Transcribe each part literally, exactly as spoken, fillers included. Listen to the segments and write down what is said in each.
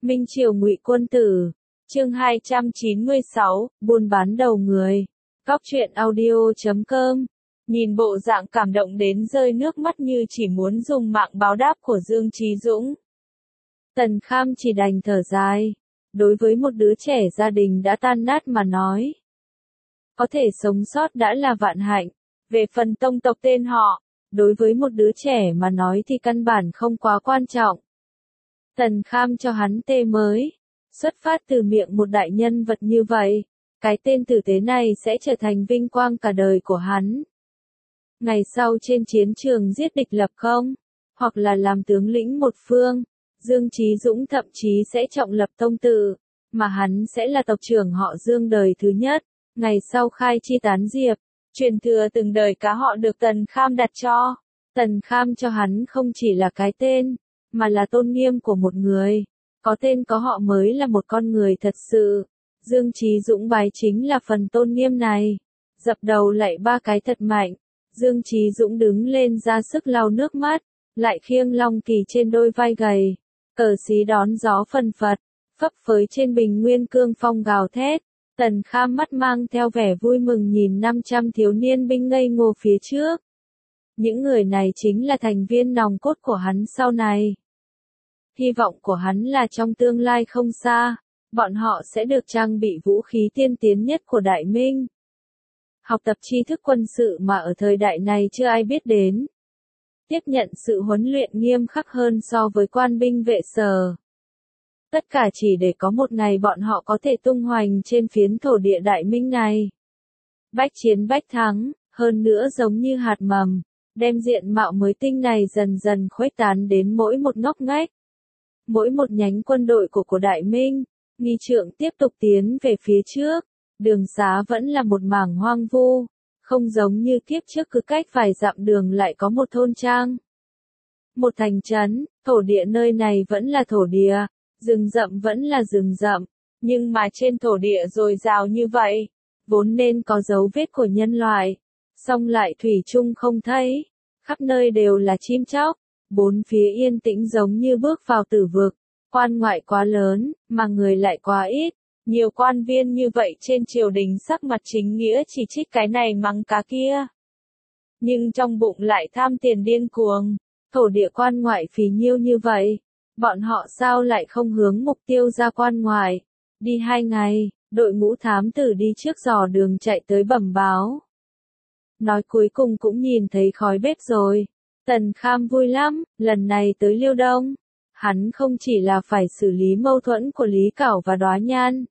Minh Triều Ngụy Quân Tử, chương hai trăm chín mươi sáu, buôn bán đầu người. Góc truyện audio chấm com. Nhìn bộ dạng cảm động đến rơi nước mắt như chỉ muốn dùng mạng báo đáp của Dương Chí Dũng, Tần Kham chỉ đành thở dài. Đối với một đứa trẻ gia đình đã tan nát mà nói, có thể sống sót đã là vạn hạnh. Về phần tông tộc tên họ, đối với một đứa trẻ mà nói thì căn bản không quá quan trọng. Tần Kham cho hắn tên mới, xuất phát từ miệng một đại nhân vật như vậy, cái tên tử tế này sẽ trở thành vinh quang cả đời của hắn. Ngày sau trên chiến trường giết địch lập công, hoặc là làm tướng lĩnh một phương, Dương Chí Dũng thậm chí sẽ trọng lập tông tự, mà hắn sẽ là tộc trưởng họ Dương đời thứ nhất. Ngày sau khai chi tán diệp, truyền thừa từng đời cá họ được Tần Kham đặt cho. Tần Kham cho hắn không chỉ là cái tên, mà là tôn nghiêm của một người. Có tên có họ mới là một con người thật sự. Dương Chí Dũng bái chính là phần tôn nghiêm này. Dập đầu lạy ba cái thật mạnh. Dương Chí Dũng đứng lên ra sức lau nước mắt, lại khiêng long kỳ trên đôi vai gầy. Cờ xí đón gió phần phật, phấp phới trên bình nguyên cương phong gào thét. Tần Kham mắt mang theo vẻ vui mừng nhìn năm trăm thiếu niên binh ngây ngô phía trước. Những người này chính là thành viên nòng cốt của hắn sau này. Hy vọng của hắn là trong tương lai không xa, bọn họ sẽ được trang bị vũ khí tiên tiến nhất của Đại Minh. Học tập tri thức quân sự mà ở thời đại này chưa ai biết đến. Tiếp nhận sự huấn luyện nghiêm khắc hơn so với quan binh vệ sở. Tất cả chỉ để có một ngày bọn họ có thể tung hoành trên phiến thổ địa Đại Minh này. Bách chiến bách thắng, hơn nữa giống như hạt mầm, đem diện mạo mới tinh này dần dần khuếch tán đến mỗi một ngóc ngách. Mỗi một nhánh quân đội của của Đại Minh, nghi trượng tiếp tục tiến về phía trước, đường xá vẫn là một mảng hoang vu, không giống như kiếp trước cứ cách vài dặm đường lại có một thôn trang. Một thành trấn, thổ địa nơi này vẫn là thổ địa, rừng rậm vẫn là rừng rậm, nhưng mà trên thổ địa dồi dào như vậy, vốn nên có dấu vết của nhân loại, song lại thủy chung không thấy, khắp nơi đều là chim chóc. Bốn phía yên tĩnh giống như bước vào tử vực, quan ngoại quá lớn, mà người lại quá ít. Nhiều quan viên như vậy trên triều đình sắc mặt chính nghĩa chỉ trích cái này mắng cá kia. Nhưng trong bụng lại tham tiền điên cuồng, thổ địa quan ngoại phì nhiêu như vậy. Bọn họ sao lại không hướng mục tiêu ra quan ngoại. Đi hai ngày, đội ngũ thám tử đi trước dò đường chạy tới bẩm báo. Nói cuối cùng cũng nhìn thấy khói bếp rồi. Tần Kham vui lắm, lần này tới Liêu Đông, hắn không chỉ là phải xử lý mâu thuẫn của Lý Cảo và Đóa Nhan.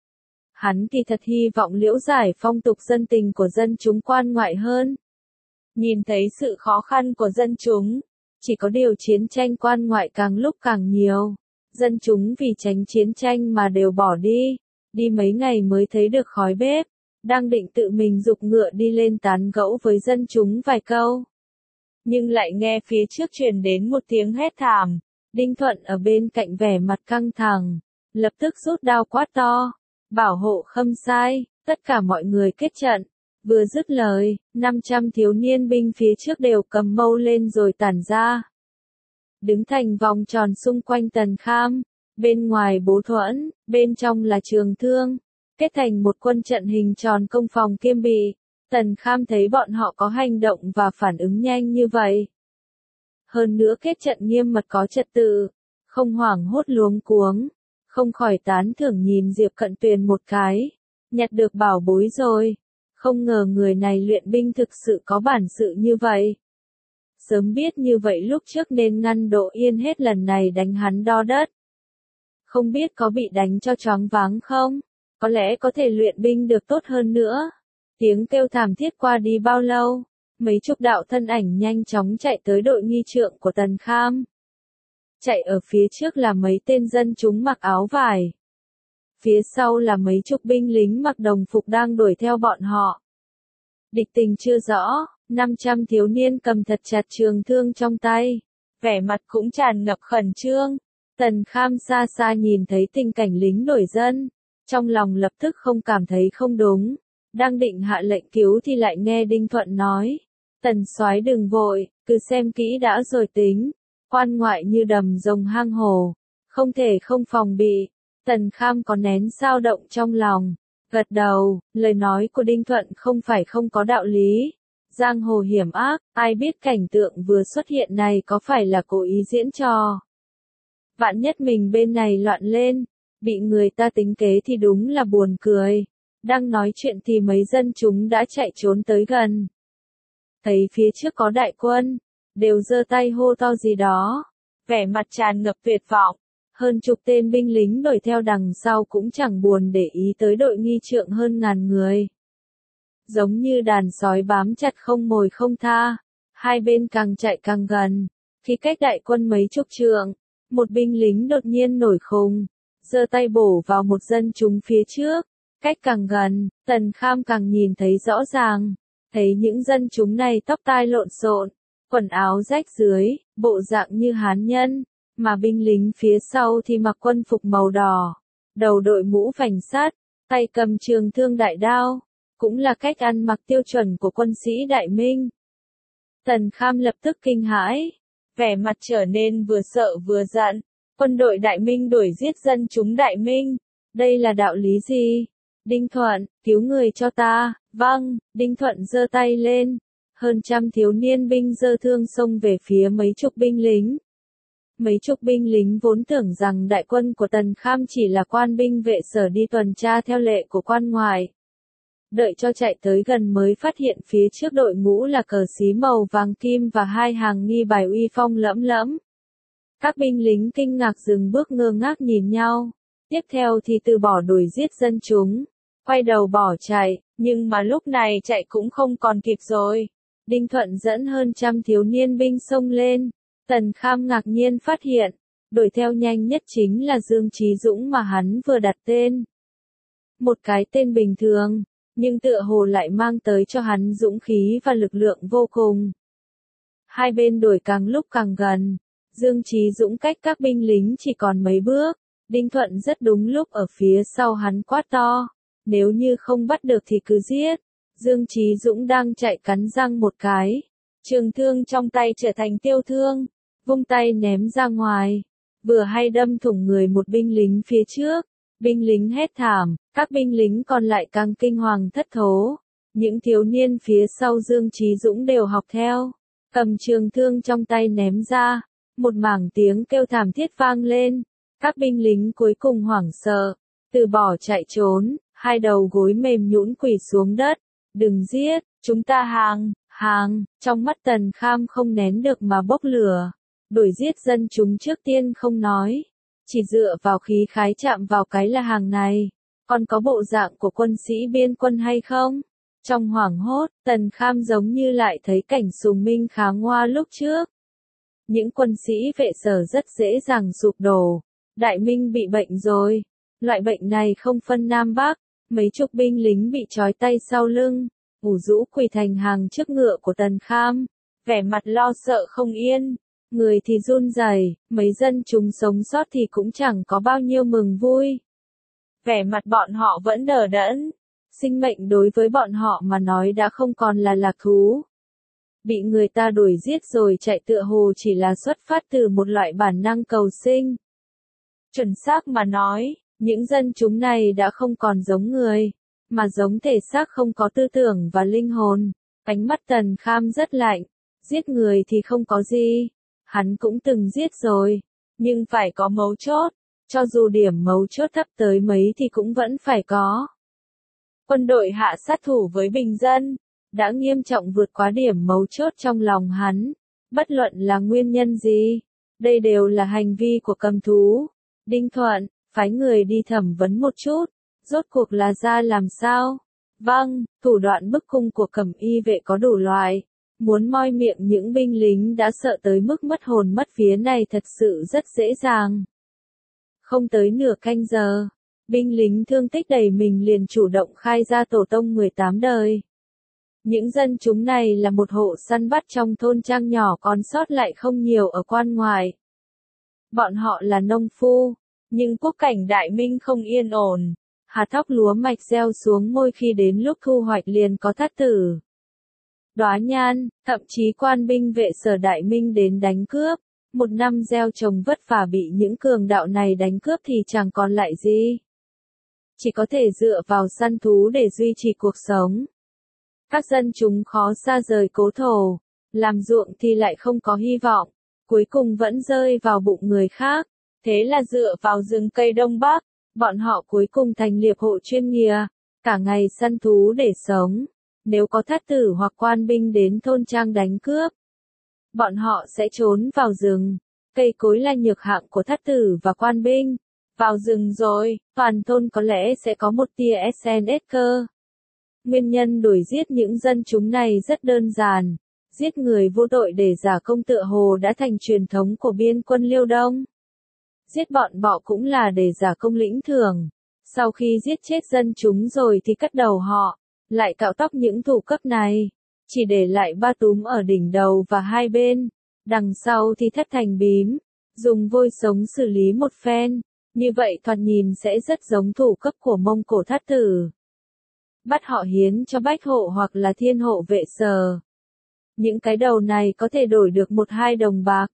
Hắn kỳ thật hy vọng liễu giải phong tục dân tình của dân chúng quan ngoại hơn. Nhìn thấy sự khó khăn của dân chúng, chỉ có điều chiến tranh quan ngoại càng lúc càng nhiều. Dân chúng vì tránh chiến tranh mà đều bỏ đi, đi mấy ngày mới thấy được khói bếp, đang định tự mình giục ngựa đi lên tán gẫu với dân chúng vài câu. Nhưng lại nghe phía trước truyền đến một tiếng hét thảm, Đinh Thuận ở bên cạnh vẻ mặt căng thẳng, lập tức rút đao quát to, bảo hộ Khâm Sai, tất cả mọi người kết trận. Vừa dứt lời, năm trăm thiếu niên binh phía trước đều cầm mâu lên rồi tản ra. Đứng thành vòng tròn xung quanh Tần Kham, bên ngoài bố thuẫn, bên trong là trường thương, kết thành một quân trận hình tròn công phòng kiêm bị. Tần Kham thấy bọn họ có hành động và phản ứng nhanh như vậy. Hơn nữa kết trận nghiêm mật có trật tự, không hoảng hốt luống cuống, không khỏi tán thưởng nhìn Diệp Cận Tuyền một cái, nhặt được bảo bối rồi, không ngờ người này luyện binh thực sự có bản sự như vậy. Sớm biết như vậy lúc trước nên ngăn Độ Yên hết lần này đánh hắn đo đất. Không biết có bị đánh cho choáng váng không, có lẽ có thể luyện binh được tốt hơn nữa. Tiếng kêu thảm thiết qua đi bao lâu, mấy chục đạo thân ảnh nhanh chóng chạy tới đội nghi trượng của Tần Kham. Chạy ở phía trước là mấy tên dân chúng mặc áo vải. Phía sau là mấy chục binh lính mặc đồng phục đang đuổi theo bọn họ. Địch tình chưa rõ, năm trăm thiếu niên cầm thật chặt trường thương trong tay, vẻ mặt cũng tràn ngập khẩn trương. Tần Kham xa xa nhìn thấy tình cảnh lính đuổi dân, trong lòng lập tức không cảm thấy không đúng. Đang định hạ lệnh cứu thì lại nghe Đinh Thuận nói, Tần soái đừng vội, cứ xem kỹ đã rồi tính. Quan ngoại như đầm rồng hang hồ, không thể không phòng bị. Tần Kham có nén dao động trong lòng, gật đầu, lời nói của Đinh Thuận không phải không có đạo lý. Giang hồ hiểm ác, ai biết cảnh tượng vừa xuất hiện này có phải là cố ý diễn trò. Vạn nhất mình bên này loạn lên, bị người ta tính kế thì đúng là buồn cười. Đang nói chuyện thì mấy dân chúng đã chạy trốn tới gần. Thấy phía trước có đại quân, đều giơ tay hô to gì đó, vẻ mặt tràn ngập tuyệt vọng. Hơn chục tên binh lính đuổi theo đằng sau cũng chẳng buồn để ý tới đội nghi trượng hơn ngàn người. Giống như đàn sói bám chặt không mồi không tha, hai bên càng chạy càng gần. Khi cách đại quân mấy chục trượng, một binh lính đột nhiên nổi khùng, giơ tay bổ vào một dân chúng phía trước. Cách càng gần, Tần Kham càng nhìn thấy rõ ràng, thấy những dân chúng này tóc tai lộn xộn, quần áo rách dưới, bộ dạng như hán nhân, mà binh lính phía sau thì mặc quân phục màu đỏ, đầu đội mũ vành sắt, tay cầm trường thương đại đao, cũng là cách ăn mặc tiêu chuẩn của quân sĩ Đại Minh. Tần Kham lập tức kinh hãi, vẻ mặt trở nên vừa sợ vừa giận, quân đội Đại Minh đuổi giết dân chúng Đại Minh, đây là đạo lý gì? Đinh Thuận, cứu người cho ta. Vâng, Đinh Thuận giơ tay lên, hơn trăm thiếu niên binh giơ thương xông về phía mấy chục binh lính. Mấy chục binh lính vốn tưởng rằng đại quân của Tần Kham chỉ là quan binh vệ sở đi tuần tra theo lệ của quan ngoại. Đợi cho chạy tới gần mới phát hiện phía trước đội ngũ là cờ xí màu vàng kim và hai hàng nghi bài uy phong lẫm lẫm. Các binh lính kinh ngạc dừng bước ngơ ngác nhìn nhau, tiếp theo thì từ bỏ đuổi giết dân chúng, quay đầu bỏ chạy, nhưng mà lúc này chạy cũng không còn kịp rồi. Đinh Thuận dẫn hơn trăm thiếu niên binh xông lên, Tần Kham ngạc nhiên phát hiện, đuổi theo nhanh nhất chính là Dương Chí Dũng mà hắn vừa đặt tên. Một cái tên bình thường, nhưng tựa hồ lại mang tới cho hắn dũng khí và lực lượng vô cùng. Hai bên đuổi càng lúc càng gần, Dương Chí Dũng cách các binh lính chỉ còn mấy bước, Đinh Thuận rất đúng lúc ở phía sau hắn quát to, nếu như không bắt được thì cứ giết. Dương Chí Dũng đang chạy cắn răng một cái, trường thương trong tay trở thành tiêu thương, vung tay ném ra ngoài, vừa hay đâm thủng người một binh lính phía trước. Binh lính hét thảm, các binh lính còn lại càng kinh hoàng thất thố. Những thiếu niên phía sau Dương Chí Dũng đều học theo, cầm trường thương trong tay ném ra, một mảng tiếng kêu thảm thiết vang lên. Các binh lính cuối cùng hoảng sợ, từ bỏ chạy trốn, hai đầu gối mềm nhũn quỳ xuống đất. Đừng giết, chúng ta hàng, hàng, trong mắt Tần Kham không nén được mà bốc lửa. Đuổi giết dân chúng trước tiên không nói, chỉ dựa vào khí khái chạm vào cái là hàng này, còn có bộ dạng của quân sĩ biên quân hay không? Trong hoảng hốt, Tần Kham giống như lại thấy cảnh Sùng Minh Kháng Hoa lúc trước. Những quân sĩ vệ sở rất dễ dàng sụp đổ, Đại Minh bị bệnh rồi, loại bệnh này không phân Nam Bắc, mấy chục binh lính bị trói tay sau lưng, ủ rũ quỳ thành hàng trước ngựa của Tần Kham, vẻ mặt lo sợ không yên. Người thì run rẩy, mấy dân chúng sống sót thì cũng chẳng có bao nhiêu mừng vui. Vẻ mặt bọn họ vẫn đờ đẫn, sinh mệnh đối với bọn họ mà nói đã không còn là lạc thú. Bị người ta đuổi giết rồi chạy tựa hồ chỉ là xuất phát từ một loại bản năng cầu sinh. Chuẩn xác mà nói, những dân chúng này đã không còn giống người, mà giống thể xác không có tư tưởng và linh hồn. Ánh mắt Tần Kham rất lạnh, giết người thì không có gì. Hắn cũng từng giết rồi, nhưng phải có mấu chốt, cho dù điểm mấu chốt thấp tới mấy thì cũng vẫn phải có. Quân đội hạ sát thủ với bình dân, đã nghiêm trọng vượt quá điểm mấu chốt trong lòng hắn, bất luận là nguyên nhân gì, đây đều là hành vi của cầm thú. Đinh Thuận, phái người đi thẩm vấn một chút, rốt cuộc là ra làm sao? Vâng, thủ đoạn bức cung của Cẩm Y vệ có đủ loại. Muốn moi miệng những binh lính đã sợ tới mức mất hồn mất vía này thật sự rất dễ dàng. Không tới nửa canh giờ, binh lính thương tích đầy mình liền chủ động khai ra tổ tông mười tám đời. Những dân chúng này là một hộ săn bắt trong thôn trang nhỏ còn sót lại không nhiều ở quan ngoại. Bọn họ là nông phu, nhưng quốc cảnh Đại Minh không yên ổn, hạt thóc lúa mạch gieo xuống môi khi đến lúc thu hoạch liền có thất tử. Đóa nhan, thậm chí quan binh vệ sở Đại Minh đến đánh cướp, Một năm gieo trồng vất vả bị những cường đạo này đánh cướp thì chẳng còn lại gì. Chỉ có thể dựa vào săn thú để duy trì cuộc sống. Các dân chúng khó xa rời cố thổ, làm ruộng thì lại không có hy vọng, cuối cùng vẫn rơi vào bụng người khác. Thế là dựa vào rừng cây Đông Bắc, bọn họ cuối cùng thành liệp hộ chuyên nghiệp, cả ngày săn thú để sống. Nếu có thát tử hoặc quan binh đến thôn trang đánh cướp, bọn họ sẽ trốn vào rừng. Cây cối là nhược hạng của thát tử và quan binh. Vào rừng rồi, toàn thôn có lẽ sẽ có một tia ét en ét cơ. Nguyên nhân đuổi giết những dân chúng này rất đơn giản. Giết người vô tội để giả công tựa hồ đã thành truyền thống của biên quân Liêu Đông. Giết bọn bọ cũng là để giả công lĩnh thưởng. Sau khi giết chết dân chúng rồi thì cắt đầu họ, lại cạo tóc những thủ cấp này, chỉ để lại ba túm ở đỉnh đầu và hai bên, đằng sau thì thất thành bím, dùng vôi sống xử lý một phen, như vậy thoạt nhìn sẽ rất giống thủ cấp của Mông Cổ Thát Tử. Bắt họ hiến cho Bách Hộ hoặc là Thiên Hộ Vệ Sở. Những cái đầu này có thể đổi được một hai đồng bạc.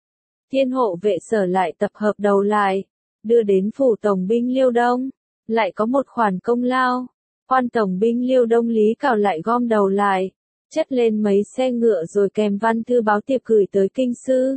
Thiên Hộ Vệ Sở lại tập hợp đầu lại, đưa đến phủ tổng binh Liêu Đông, lại có một khoản công lao. Quan tổng binh Liêu Đông Lý Cào lại gom đầu lại, chất lên mấy xe ngựa rồi kèm văn thư báo tiệp gửi tới kinh sư.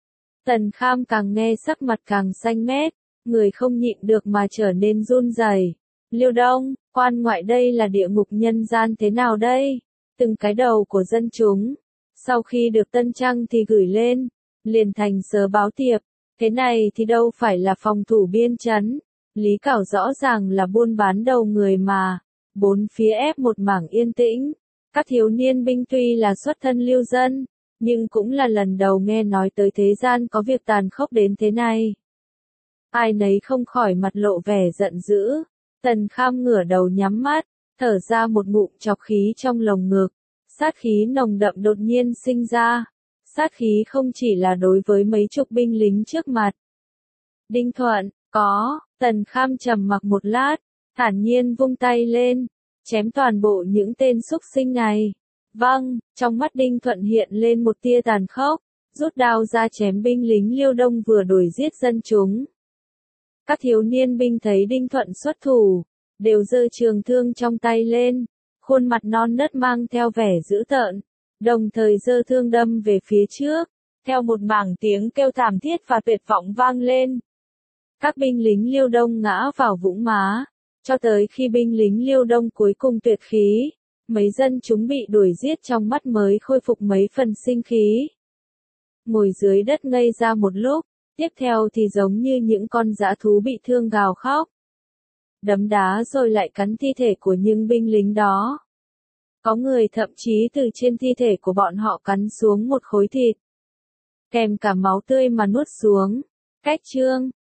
Tần Kham càng nghe sắc mặt càng xanh mét, người không nhịn được mà trở nên run rẩy. Liêu Đông, quan ngoại đây là địa ngục nhân gian thế nào đây? Từng cái đầu của dân chúng, sau khi được tân trăng thì gửi lên, liền thành sớ báo tiệp. Thế này thì đâu phải là phòng thủ biên trấn. Lý Cảo rõ ràng là buôn bán đầu người mà. Bốn phía ép một mảng yên tĩnh. Các thiếu niên binh tuy là xuất thân lưu dân, nhưng cũng là lần đầu nghe nói tới thế gian có việc tàn khốc đến thế này. Ai nấy không khỏi mặt lộ vẻ giận dữ. Tần Kham ngửa đầu nhắm mắt, thở ra một ngụm trọc khí trong lồng ngực. Sát khí nồng đậm đột nhiên sinh ra. Sát khí không chỉ là đối với mấy chục binh lính trước mặt. Đinh Thuận, có, Tần Kham trầm mặc một lát, thản nhiên vung tay lên, chém toàn bộ những tên xúc sinh này. Vâng, trong mắt Đinh Thuận hiện lên một tia tàn khốc, rút đao ra chém binh lính Liêu Đông vừa đuổi giết dân chúng. Các thiếu niên binh thấy Đinh Thuận xuất thủ, đều giơ trường thương trong tay lên, khuôn mặt non nớt mang theo vẻ dữ tợn, đồng thời giơ thương đâm về phía trước, theo một mảng tiếng kêu thảm thiết và tuyệt vọng vang lên. Các binh lính Liêu Đông ngã vào vũng máu, cho tới khi binh lính Liêu Đông cuối cùng tuyệt khí, mấy dân chúng bị đuổi giết trong mắt mới khôi phục mấy phần sinh khí. Ngồi dưới đất ngây ra một lúc, tiếp theo thì giống như những con dã thú bị thương gào khóc. Đấm đá rồi lại cắn thi thể của những binh lính đó. Có người thậm chí từ trên thi thể của bọn họ cắn xuống một khối thịt, kèm cả máu tươi mà nuốt xuống. Cách chương